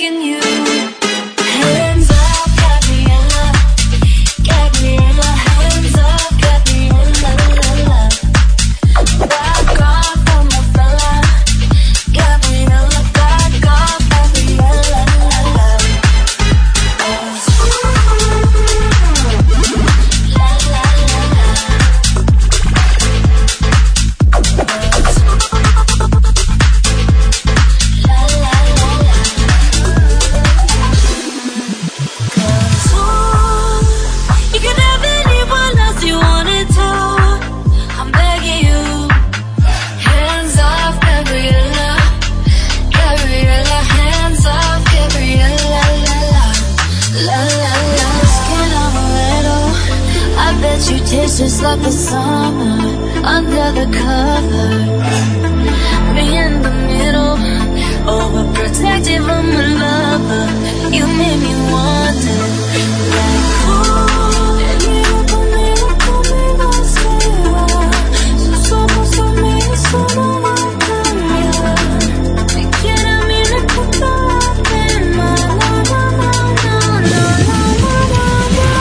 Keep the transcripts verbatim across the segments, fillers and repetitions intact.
begging you. Hands up, Gabriella, Gabriella, hands up, Gabriella, la, la. Back off from my fella, Gabriella, back off, Gabriella, la, la. La, la, la, la. You taste just like the summer under the covers. Me in the middle, overprotective, I'm a lover. You made me wonder, like, ooh, venir conmigo, conmigo será. Sus ojos son míos, solo va a cambiar. Si quiere a mí le puedo hacer mal, no, no, no, no, no, no, no, no.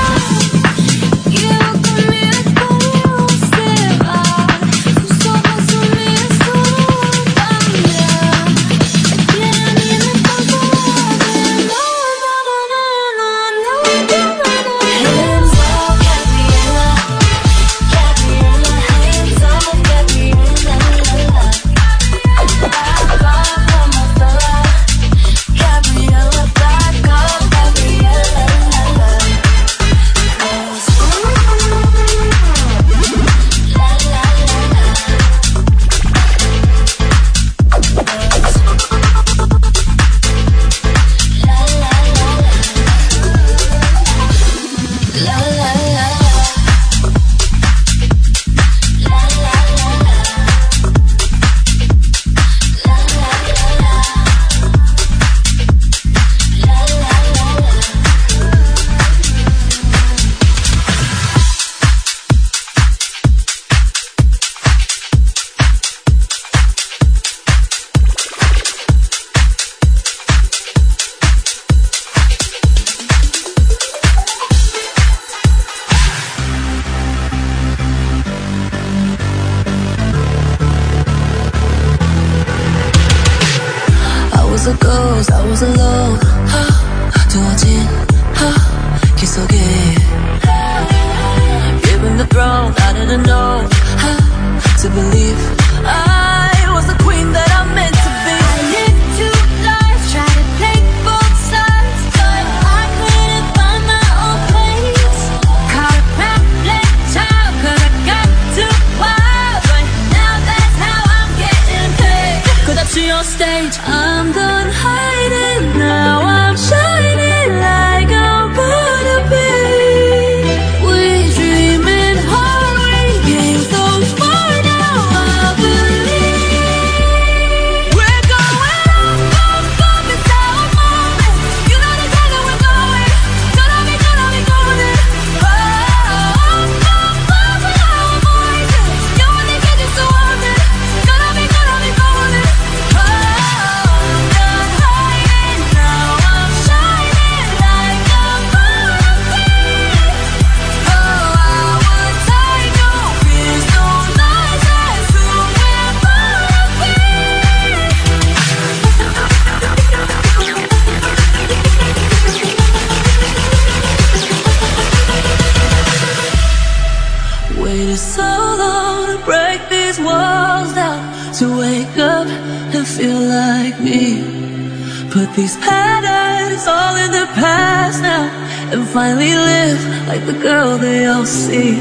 These patterns all in the past now, and finally live like the girl they all see.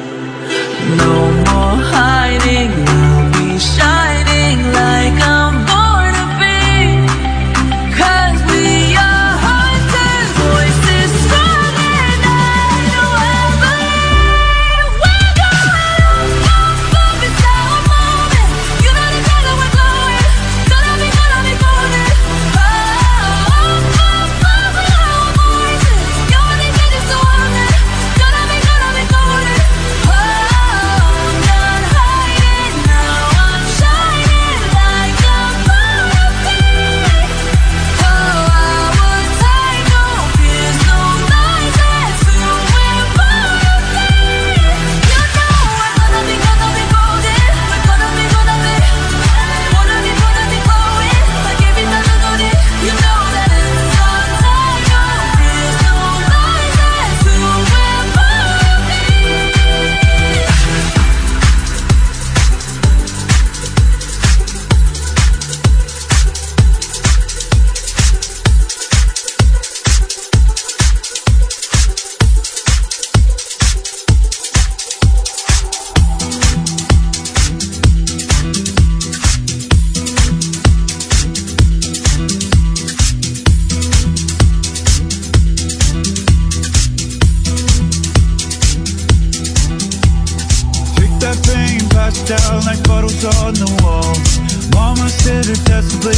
No more hiding, I'll be shining like I'm born to be. 'Cause we are hunters, voices strong and I know I believe. We're going up, up, up, it's our moment. You know the color we're glowing. Gonna be, gonna be golden. Oh,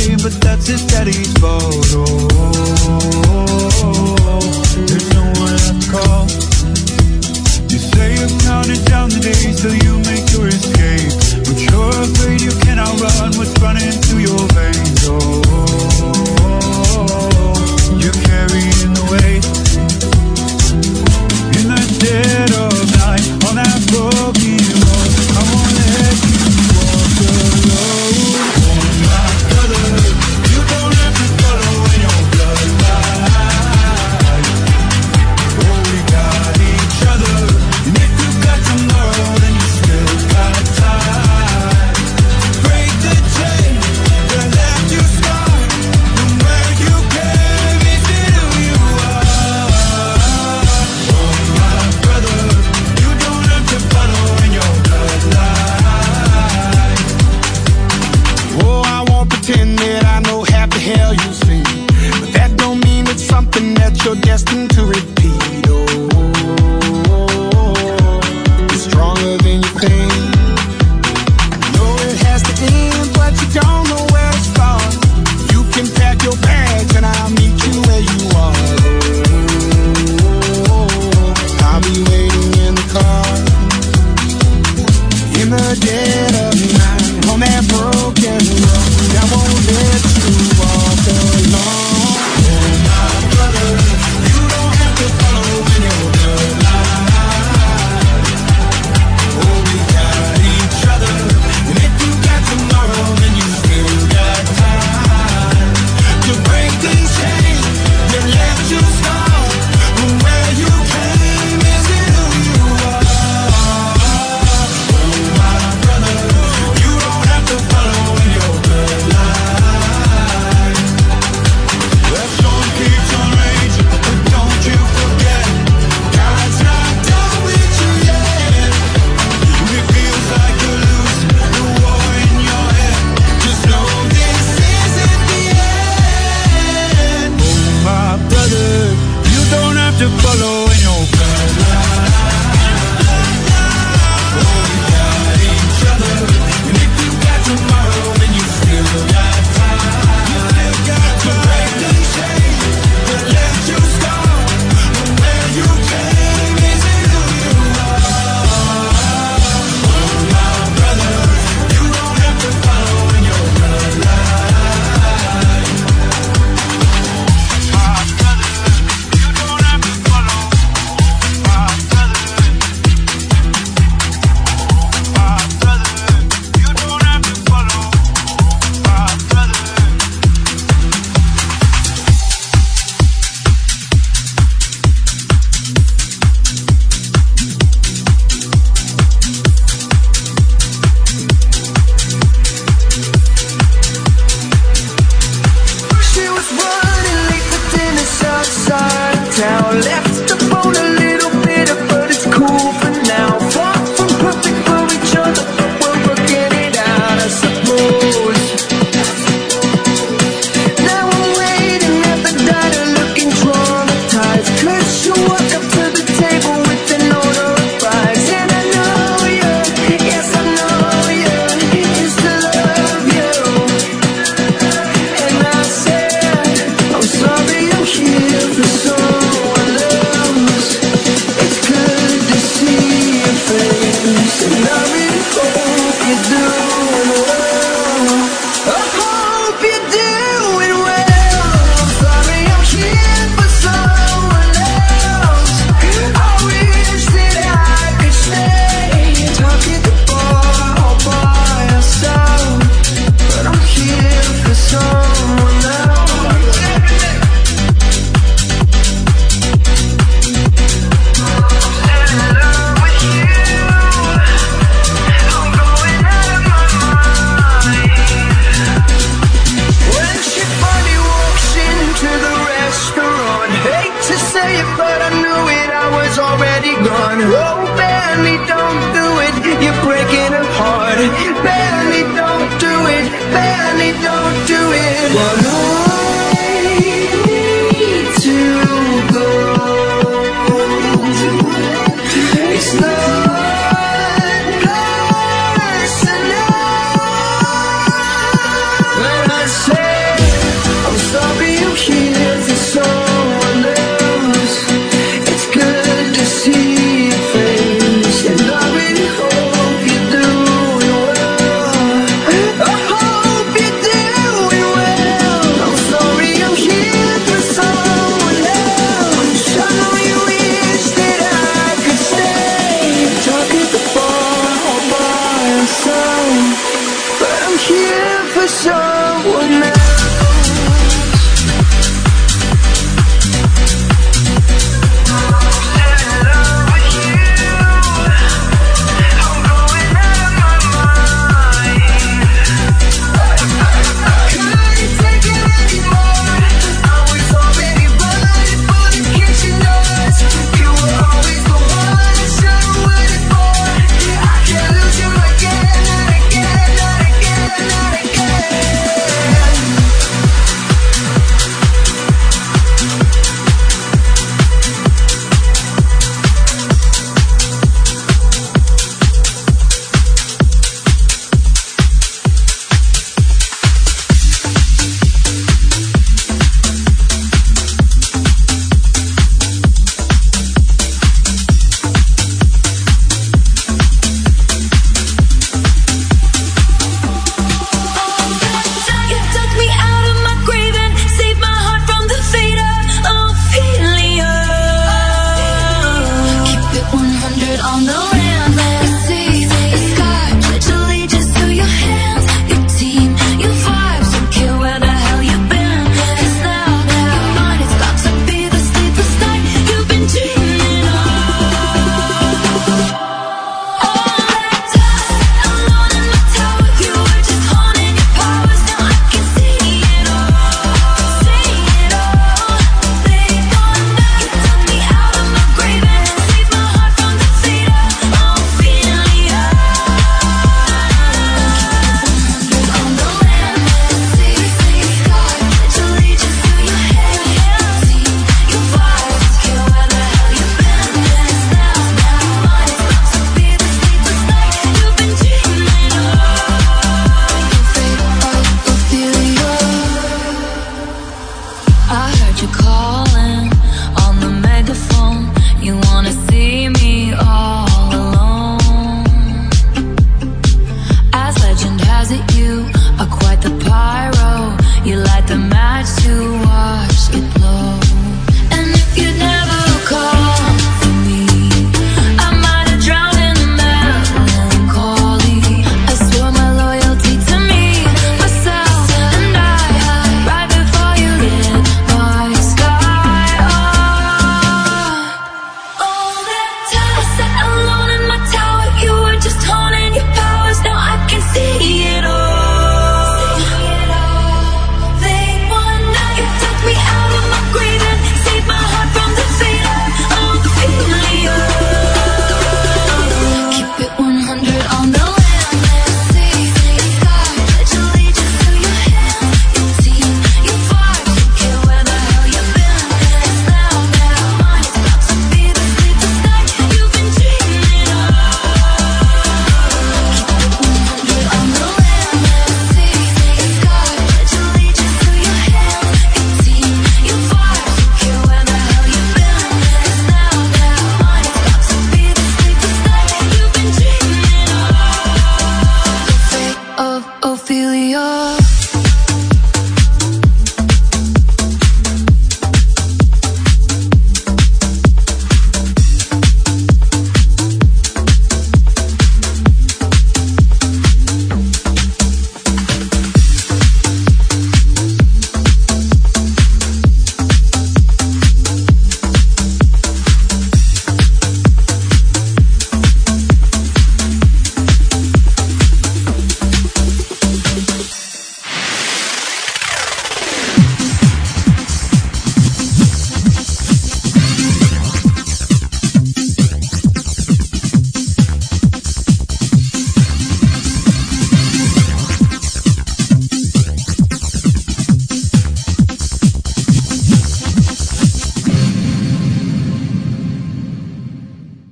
away, but that's his daddy's photo. There's no one left to call. You say you've counted down the days till you make your escape, but you're afraid you cannot run what's running through your veins. Oh, you're carrying the weight in the dead of night on that broken road. I won't let you walk alone. Oh, my brother, you don't have to follow in your bloodline. Oh, we got each other, and if you got tomorrow, then you still got time. Break the chain that left you scarred from where you came into who you are. Oh, my brother, you don't have to follow in your bloodline. Oh, I won't pretend that I know half the hell you see, but that don't mean it's something that you're destined to repeat. Oh, it's stronger than you think. Know it has to end, but you don't know where to start. You can pack your bags and I'll meet you where you are. Oh, I'll be waiting in the car in the dead of night on that broken road. I won't let you walk alone. Oh, my brother, you don't have to follow in your bloodline. Oh, we got each other, and if you got tomorrow, then you still got time to break these chains that left you scarred from where you came into who you are. Oh, my brother, you don't have to follow in your bloodline. The storm keeps on raging, but don't you forget, God's not done with you yet. When it feels like you're losing the war in your head, just know this isn't the end. Oh, my brother, you don't have to follow in your bloodline. Oh, we got each other, and if you got tomorrow, then you still got time. You still got to break the chains that left you scarred from where you came into who you are. Oh, my brother, you don't have to follow in your bloodline. My brother, you don't have to follow. My brother, my brother, you don't have to follow. My brother. She was running late for dinner outside town, left